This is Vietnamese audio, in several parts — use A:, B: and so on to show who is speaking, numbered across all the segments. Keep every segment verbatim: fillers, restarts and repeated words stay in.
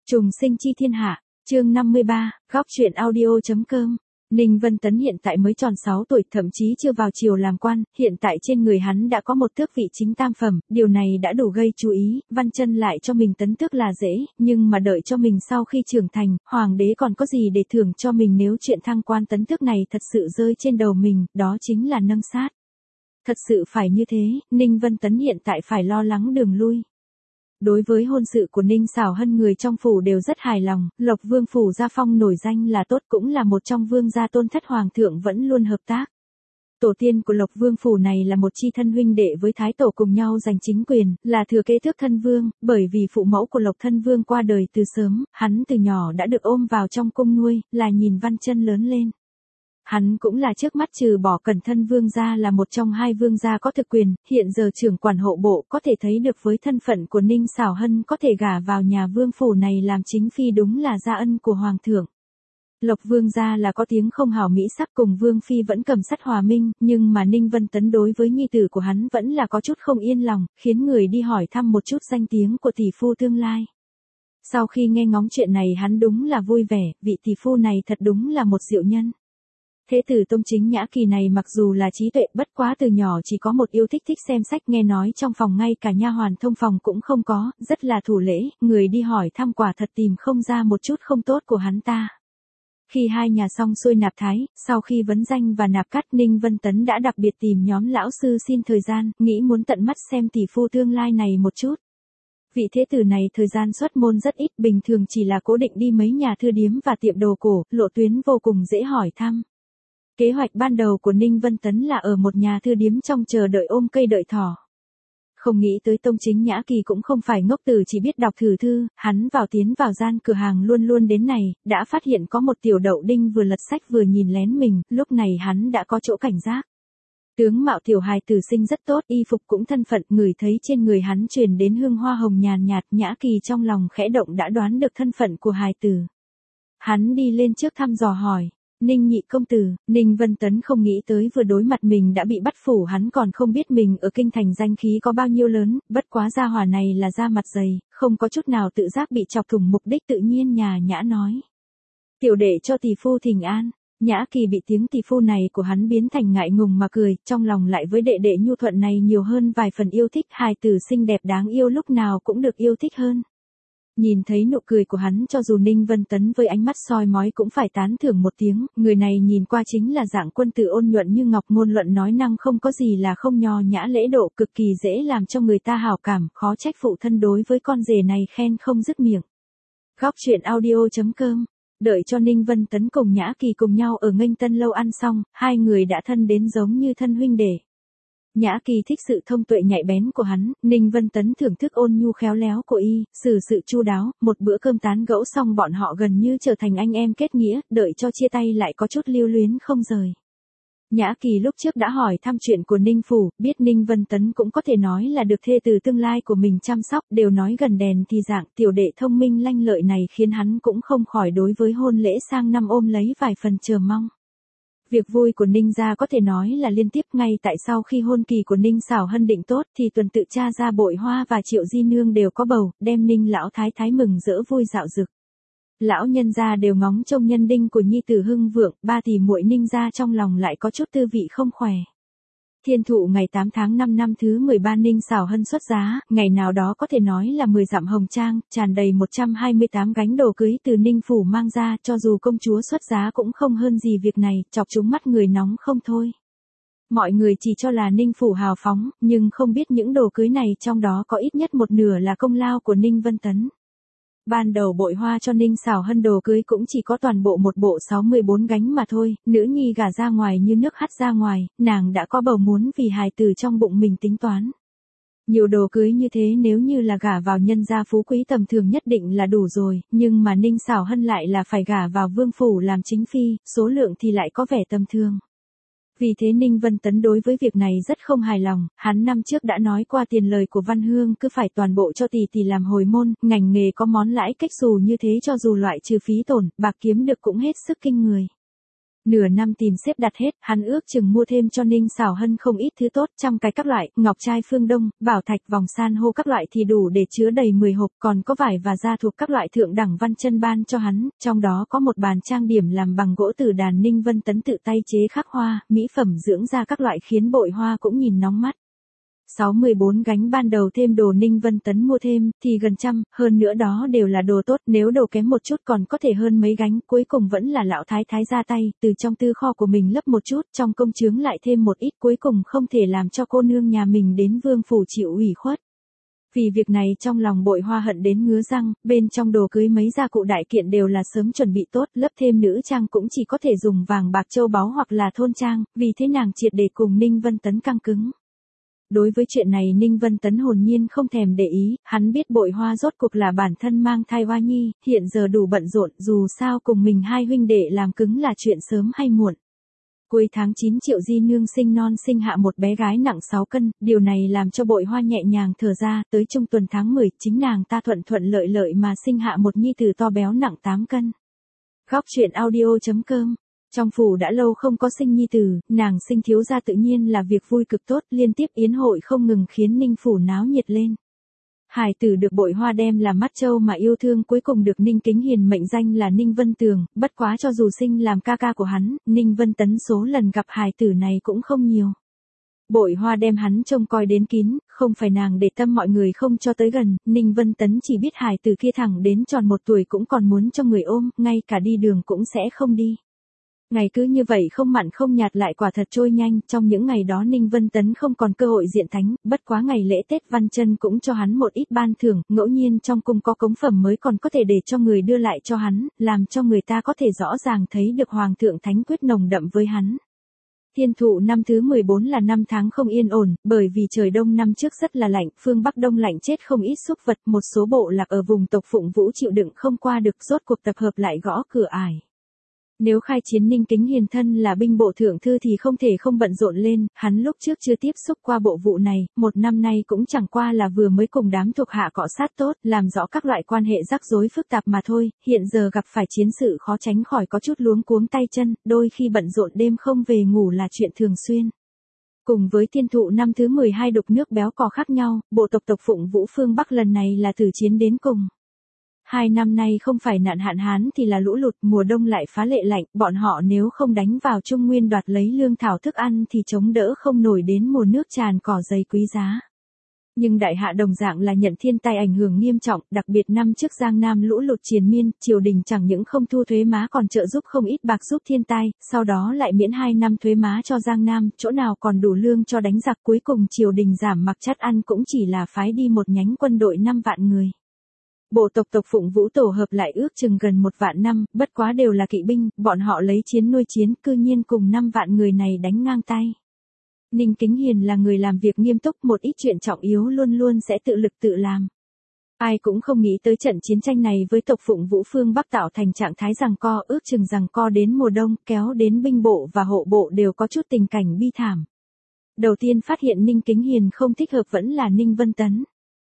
A: Trùng sinh chi thiên hạ, chương năm mươi ba, góc truyện audio.com. Ninh Vân Tấn hiện tại mới tròn sáu tuổi, thậm chí chưa vào triều làm quan, hiện tại trên người hắn đã có một tước vị chính tam phẩm, điều này đã đủ gây chú ý, Văn Chân lại cho mình tấn tước là dễ, nhưng mà đợi cho mình sau khi trưởng thành, hoàng đế còn có gì để thưởng cho mình nếu chuyện thăng quan tấn tước này thật sự rơi trên đầu mình, đó chính là nâng sát. Thật sự phải như thế, Ninh Vân Tấn hiện tại phải lo lắng đường lui. Đối với hôn sự của Ninh Xảo Hân, người trong phủ đều rất hài lòng, Lộc Vương phủ gia phong nổi danh là tốt, cũng là một trong vương gia tôn thất hoàng thượng vẫn luôn hợp tác. Tổ tiên của Lộc Vương phủ này là một chi thân huynh đệ với Thái Tổ cùng nhau giành chính quyền, là thừa kế tước thân vương, bởi vì phụ mẫu của Lộc thân vương qua đời từ sớm, hắn từ nhỏ đã được ôm vào trong cung nuôi, là nhìn Văn Chân lớn lên. Hắn cũng là trước mắt trừ bỏ Cẩn Thân vương gia là một trong hai vương gia có thực quyền, hiện giờ trưởng quản hộ bộ, có thể thấy được với thân phận của Ninh Xảo Hân có thể gả vào nhà vương phủ này làm chính phi đúng là gia ân của hoàng thượng. Lộc vương gia là có tiếng không hảo mỹ sắc, cùng vương phi vẫn cầm sắt hòa minh, nhưng mà Ninh Vân Tấn đối với nhi tử của hắn vẫn là có chút không yên lòng, khiến người đi hỏi thăm một chút danh tiếng của tỷ phu tương lai. Sau khi nghe ngóng chuyện này hắn đúng là vui vẻ, vị tỷ phu này thật đúng là một diệu nhân. Thế tử Tông Chính Nhã Kỳ này mặc dù là trí tuệ, bất quá từ nhỏ chỉ có một yêu thích thích xem sách, nghe nói trong phòng ngay cả nha hoàn thông phòng cũng không có, rất là thủ lễ, người đi hỏi thăm quả thật tìm không ra một chút không tốt của hắn ta. Khi hai nhà xong xuôi nạp thái, sau khi vấn danh và nạp cắt, Ninh Vân Tấn đã đặc biệt tìm nhóm lão sư xin thời gian, nghĩ muốn tận mắt xem tỷ phu tương lai này một chút. Vị thế tử này thời gian xuất môn rất ít, bình thường chỉ là cố định đi mấy nhà thư điếm và tiệm đồ cổ, lộ tuyến vô cùng dễ hỏi thăm. Kế hoạch ban đầu của Ninh Vân Tấn là ở một nhà thư điếm trong chờ đợi ôm cây đợi thỏ. Không nghĩ tới Tông Chính Nhã Kỳ cũng không phải ngốc tử chỉ biết đọc thử thư, hắn vào tiến vào gian cửa hàng luôn luôn đến này, đã phát hiện có một tiểu đậu đinh vừa lật sách vừa nhìn lén mình, lúc này hắn đã có chỗ cảnh giác. Tướng mạo tiểu hài tử sinh rất tốt, y phục cũng thân phận, ngửi thấy trên người hắn truyền đến hương hoa hồng nhàn nhạt, Nhã Kỳ trong lòng khẽ động đã đoán được thân phận của hài tử. Hắn đi lên trước thăm dò hỏi. Ninh nhị công tử, Ninh Vân Tấn không nghĩ tới vừa đối mặt mình đã bị bắt phủ, hắn còn không biết mình ở kinh thành danh khí có bao nhiêu lớn, bất quá gia hỏa này là da mặt dày, không có chút nào tự giác bị chọc thủng, mục đích tự nhiên nhả nhã nói. Tiểu đệ cho tỷ phu thỉnh an. Nhã Kỳ bị tiếng tỷ phu này của hắn biến thành ngại ngùng mà cười, trong lòng lại với đệ đệ nhu thuận này nhiều hơn vài phần yêu thích, hài tử xinh đẹp đáng yêu lúc nào cũng được yêu thích hơn. Nhìn thấy nụ cười của hắn, cho dù Ninh Vân Tấn với ánh mắt soi mói cũng phải tán thưởng một tiếng, người này nhìn qua chính là dạng quân tử ôn nhuận như ngọc, ngôn luận nói năng không có gì là không, nho nhã lễ độ, cực kỳ dễ làm cho người ta hảo cảm, khó trách phụ thân đối với con rể này khen không dứt miệng. Góc truyện audio.com. Đợi cho Ninh Vân Tấn cùng Nhã Kỳ cùng nhau ở Nghênh Tân lâu ăn xong, hai người đã thân đến giống như thân huynh đệ. Nhã Kỳ thích sự thông tuệ nhạy bén của hắn, Ninh Vân Tấn thưởng thức ôn nhu khéo léo của y, xử sự chu đáo, một bữa cơm tán gẫu xong bọn họ gần như trở thành anh em kết nghĩa, đợi cho chia tay lại có chút lưu luyến không rời. Nhã Kỳ lúc trước đã hỏi thăm chuyện của Ninh Phủ, biết Ninh Vân Tấn cũng có thể nói là được thê từ tương lai của mình chăm sóc, đều nói gần đèn thì dạng, tiểu đệ thông minh lanh lợi này khiến hắn cũng không khỏi đối với hôn lễ sang năm ôm lấy vài phần chờ mong. Việc vui của Ninh gia có thể nói là liên tiếp, ngay tại sau khi hôn kỳ của Ninh Xảo Hân định tốt thì tuần tự cha ra Bội Hoa và Triệu Di Nương đều có bầu, đem Ninh lão thái thái mừng rỡ vui dạo dực. Lão nhân gia đều ngóng trông nhân đinh của nhi tử hưng vượng, ba tỷ muội Ninh gia trong lòng lại có chút tư vị không khỏe. Thiên thụ ngày tám tháng năm năm thứ mười ba Ninh Xảo Hân xuất giá, ngày nào đó có thể nói là mười dặm hồng trang, tràn đầy một trăm hai mươi tám gánh đồ cưới từ Ninh Phủ mang ra, cho dù công chúa xuất giá cũng không hơn gì việc này, chọc trúng mắt người nóng không thôi. Mọi người chỉ cho là Ninh Phủ hào phóng, nhưng không biết những đồ cưới này trong đó có ít nhất một nửa là công lao của Ninh Vân Tấn. Ban đầu Bội Hoa cho Ninh Xảo Hân đồ cưới cũng chỉ có toàn bộ một bộ sáu mươi bốn gánh mà thôi, nữ nhi gả ra ngoài như nước hắt ra ngoài, nàng đã có bầu muốn vì hài tử trong bụng mình tính toán. Nhiều đồ cưới như thế nếu như là gả vào nhân gia phú quý tầm thường nhất định là đủ rồi, nhưng mà Ninh Xảo Hân lại là phải gả vào vương phủ làm chính phi, số lượng thì lại có vẻ tầm thường. Vì thế Ninh Vân Tấn đối với việc này rất không hài lòng, hắn năm trước đã nói qua tiền lời của Văn Hương cứ phải toàn bộ cho tỷ tỷ làm hồi môn, ngành nghề có món lãi cách xù như thế cho dù loại trừ phí tổn, bạc kiếm được cũng hết sức kinh người. Nửa năm tìm xếp đặt hết, hắn ước chừng mua thêm cho Ninh Xảo Hân không ít thứ tốt, trăm cái các loại, ngọc trai phương đông, bảo thạch vòng san hô các loại thì đủ để chứa đầy mười hộp, còn có vải và da thuộc các loại thượng đẳng văn chân ban cho hắn, trong đó có một bàn trang điểm làm bằng gỗ tử đàn Ninh Vân Tấn tự tay chế khắc hoa, mỹ phẩm dưỡng da các loại khiến Bội Hoa cũng nhìn nóng mắt. sáu mươi bốn gánh ban đầu thêm đồ Ninh Vân Tấn mua thêm, thì gần trăm, hơn nữa đó đều là đồ tốt, nếu đồ kém một chút còn có thể hơn mấy gánh, cuối cùng vẫn là lão thái thái ra tay, từ trong tư kho của mình lấp một chút, trong công chướng lại thêm một ít, cuối cùng không thể làm cho cô nương nhà mình đến vương phủ chịu ủy khuất. Vì việc này trong lòng Bội Hoa hận đến ngứa răng, bên trong đồ cưới mấy gia cụ đại kiện đều là sớm chuẩn bị tốt, lấp thêm nữ trang cũng chỉ có thể dùng vàng bạc châu báu hoặc là thôn trang, vì thế nàng triệt để cùng Ninh Vân Tấn căng cứng. Đối với chuyện này Ninh Vân Tấn hồn nhiên không thèm để ý, hắn biết Bội Hoa rốt cuộc là bản thân mang thai Hoa Nhi, hiện giờ đủ bận rộn, dù sao cùng mình hai huynh đệ làm cứng là chuyện sớm hay muộn. Cuối tháng chín Triệu Di Nương sinh non sinh hạ một bé gái nặng sáu cân, điều này làm cho Bội Hoa nhẹ nhàng thở ra, tới trung tuần tháng mười, chính nàng ta thuận thuận lợi lợi mà sinh hạ một nhi tử to béo nặng tám cân. Góc truyện audio chấm com. Trong phủ đã lâu không có sinh nhi tử, nàng sinh thiếu gia tự nhiên là việc vui cực tốt, liên tiếp yến hội không ngừng khiến Ninh phủ náo nhiệt lên. Hải tử được Bội Hoa đem làm mắt châu mà yêu thương, cuối cùng được Ninh Kính Hiền mệnh danh là Ninh Vân Tường, bất quá cho dù sinh làm ca ca của hắn, Ninh Vân Tấn số lần gặp hải tử này cũng không nhiều. Bội Hoa đem hắn trông coi đến kín, không phải nàng để tâm mọi người không cho tới gần, Ninh Vân Tấn chỉ biết hải tử kia thẳng đến tròn một tuổi cũng còn muốn cho người ôm, ngay cả đi đường cũng sẽ không đi. Ngày cứ như vậy không mặn không nhạt lại quả thật trôi nhanh, trong những ngày đó Ninh Vân Tấn không còn cơ hội diện thánh, bất quá ngày lễ Tết Văn Chân cũng cho hắn một ít ban thưởng, ngẫu nhiên trong cung có cống phẩm mới còn có thể để cho người đưa lại cho hắn, làm cho người ta có thể rõ ràng thấy được Hoàng thượng thánh quyết nồng đậm với hắn. Thiên thụ năm thứ mười bốn là năm tháng không yên ổn, bởi vì trời đông năm trước rất là lạnh, phương Bắc đông lạnh chết không ít súc vật, một số bộ lạc ở vùng tộc Phụng Vũ chịu đựng không qua được, rốt cuộc tập hợp lại gõ cửa ải. Nếu khai chiến Ninh Kính Hiền thân là binh bộ thượng thư thì không thể không bận rộn lên, hắn lúc trước chưa tiếp xúc qua bộ vụ này, một năm nay cũng chẳng qua là vừa mới cùng đám thuộc hạ cọ sát tốt, làm rõ các loại quan hệ rắc rối phức tạp mà thôi, hiện giờ gặp phải chiến sự khó tránh khỏi có chút luống cuống tay chân, đôi khi bận rộn đêm không về ngủ là chuyện thường xuyên. Cùng với thiên thụ năm thứ mười hai đục nước béo cò khác nhau, bộ tộc tộc Phụng Vũ phương Bắc lần này là tử chiến đến cùng. Hai năm nay không phải nạn hạn hán thì là lũ lụt, mùa đông lại phá lệ lạnh, bọn họ nếu không đánh vào Trung Nguyên đoạt lấy lương thảo thức ăn thì chống đỡ không nổi đến mùa nước tràn cỏ dày quý giá. Nhưng đại hạ đồng dạng là nhận thiên tai ảnh hưởng nghiêm trọng, đặc biệt năm trước Giang Nam lũ lụt triền miên, triều đình chẳng những không thu thuế má còn trợ giúp không ít bạc giúp thiên tai, sau đó lại miễn hai năm thuế má cho Giang Nam, chỗ nào còn đủ lương cho đánh giặc, cuối cùng triều đình giảm mặc chắt ăn cũng chỉ là phái đi một nhánh quân đội năm vạn người. Bộ tộc tộc Phụng Vũ tổ hợp lại ước chừng gần một vạn năm, bất quá đều là kỵ binh, bọn họ lấy chiến nuôi chiến, cư nhiên cùng năm vạn người này đánh ngang tay. Ninh Kính Hiền là người làm việc nghiêm túc, một ít chuyện trọng yếu luôn luôn sẽ tự lực tự làm. Ai cũng không nghĩ tới trận chiến tranh này với tộc Phụng Vũ phương Bắc tạo thành trạng thái giằng co, ước chừng giằng co đến mùa đông, kéo đến binh bộ và hộ bộ đều có chút tình cảnh bi thảm. Đầu tiên phát hiện Ninh Kính Hiền không thích hợp vẫn là Ninh Vân Tấn.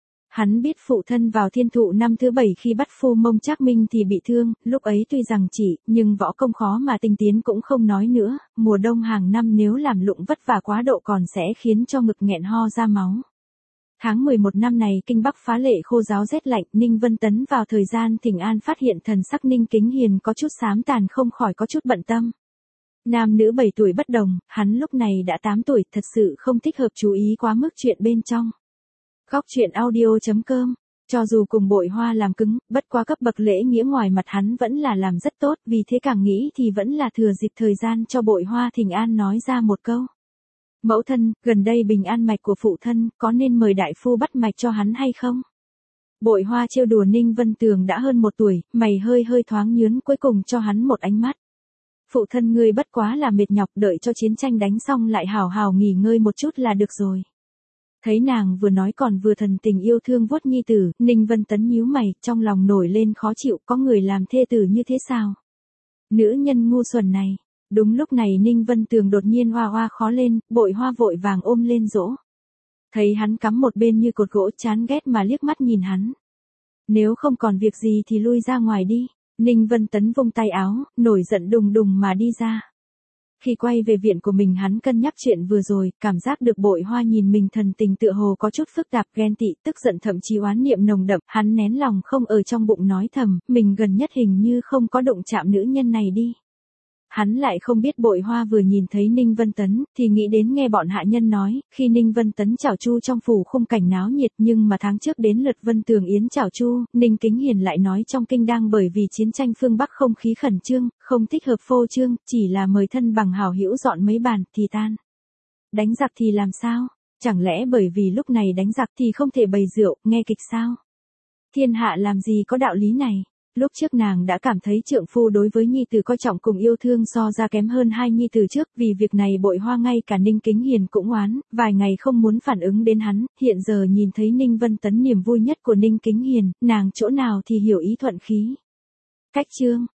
A: Hắn biết phụ thân vào thiên thụ năm thứ bảy khi bắt phu Mông Trác Minh thì bị thương, lúc ấy tuy rằng chỉ, nhưng võ công khó mà tinh tiến cũng không nói nữa, mùa đông hàng năm nếu làm lụng vất vả quá độ còn sẽ khiến cho ngực nghẹn ho ra máu. Tháng mười một năm này kinh Bắc phá lệ khô ráo rét lạnh, Ninh Vân Tấn vào thời gian thỉnh an phát hiện thần sắc Ninh Kính Hiền có chút xám tàn không khỏi có chút bận tâm. Nam nữ bảy tuổi bất đồng, hắn lúc này đã tám tuổi, thật sự không thích hợp chú ý quá mức chuyện bên trong. Góc truyện audio chấm com. Cho dù cùng Bội Hoa làm cứng, bất quá cấp bậc lễ nghĩa ngoài mặt hắn vẫn là làm rất tốt, vì thế càng nghĩ thì vẫn là thừa dịp thời gian cho Bội Hoa thỉnh an nói ra một câu. Mẫu thân, gần đây bình an mạch của phụ thân, có nên mời đại phu bắt mạch cho hắn hay không? Bội Hoa trêu đùa Ninh Vân Tường đã hơn một tuổi, mày hơi hơi thoáng nhướn, cuối cùng cho hắn một ánh mắt. Phụ thân ngươi bất quá là mệt nhọc, đợi cho chiến tranh đánh xong lại hào hào nghỉ ngơi một chút là được rồi. Thấy nàng vừa nói còn vừa thần tình yêu thương vuốt nhi tử, Ninh Vân Tấn nhíu mày, trong lòng nổi lên khó chịu, có người làm thê tử như thế sao? Nữ nhân ngu xuẩn này. Đúng lúc này Ninh Vân Tường đột nhiên hoa hoa khó lên, Bội Hoa vội vàng ôm lên dỗ. Thấy hắn cắm một bên như cột gỗ, chán ghét mà liếc mắt nhìn hắn. Nếu không còn việc gì thì lui ra ngoài đi. Ninh Vân Tấn vung tay áo, nổi giận đùng đùng mà đi ra. Khi quay về viện của mình hắn cân nhắc chuyện vừa rồi, cảm giác được Bội Hoa nhìn mình thần tình tựa hồ có chút phức tạp, ghen tị, tức giận, thậm chí oán niệm nồng đậm, hắn nén lòng không ở trong bụng nói thầm, mình gần nhất hình như không có đụng chạm nữ nhân này đi. Hắn lại không biết Bội Hoa vừa nhìn thấy Ninh Vân Tấn, thì nghĩ đến nghe bọn hạ nhân nói, khi Ninh Vân Tấn chảo Chu trong phủ khung cảnh náo nhiệt, nhưng mà tháng trước đến lượt Vân Tường Yến chảo Chu, Ninh Kính Hiền lại nói trong kinh đang bởi vì chiến tranh phương Bắc không khí khẩn trương, không thích hợp phô trương, chỉ là mời thân bằng hảo hữu dọn mấy bàn thì tan. Đánh giặc thì làm sao? Chẳng lẽ bởi vì lúc này đánh giặc thì không thể bày rượu, nghe kịch sao? Thiên hạ làm gì có đạo lý này? Lúc trước nàng đã cảm thấy trượng phu đối với nhi tử coi trọng cùng yêu thương so ra kém hơn hai nhi tử trước, vì việc này Bội Hoa ngay cả Ninh Kính Hiền cũng oán, vài ngày không muốn phản ứng đến hắn, hiện giờ nhìn thấy Ninh Vân Tấn niềm vui nhất của Ninh Kính Hiền, nàng chỗ nào thì hiểu ý thuận khí. Cách chương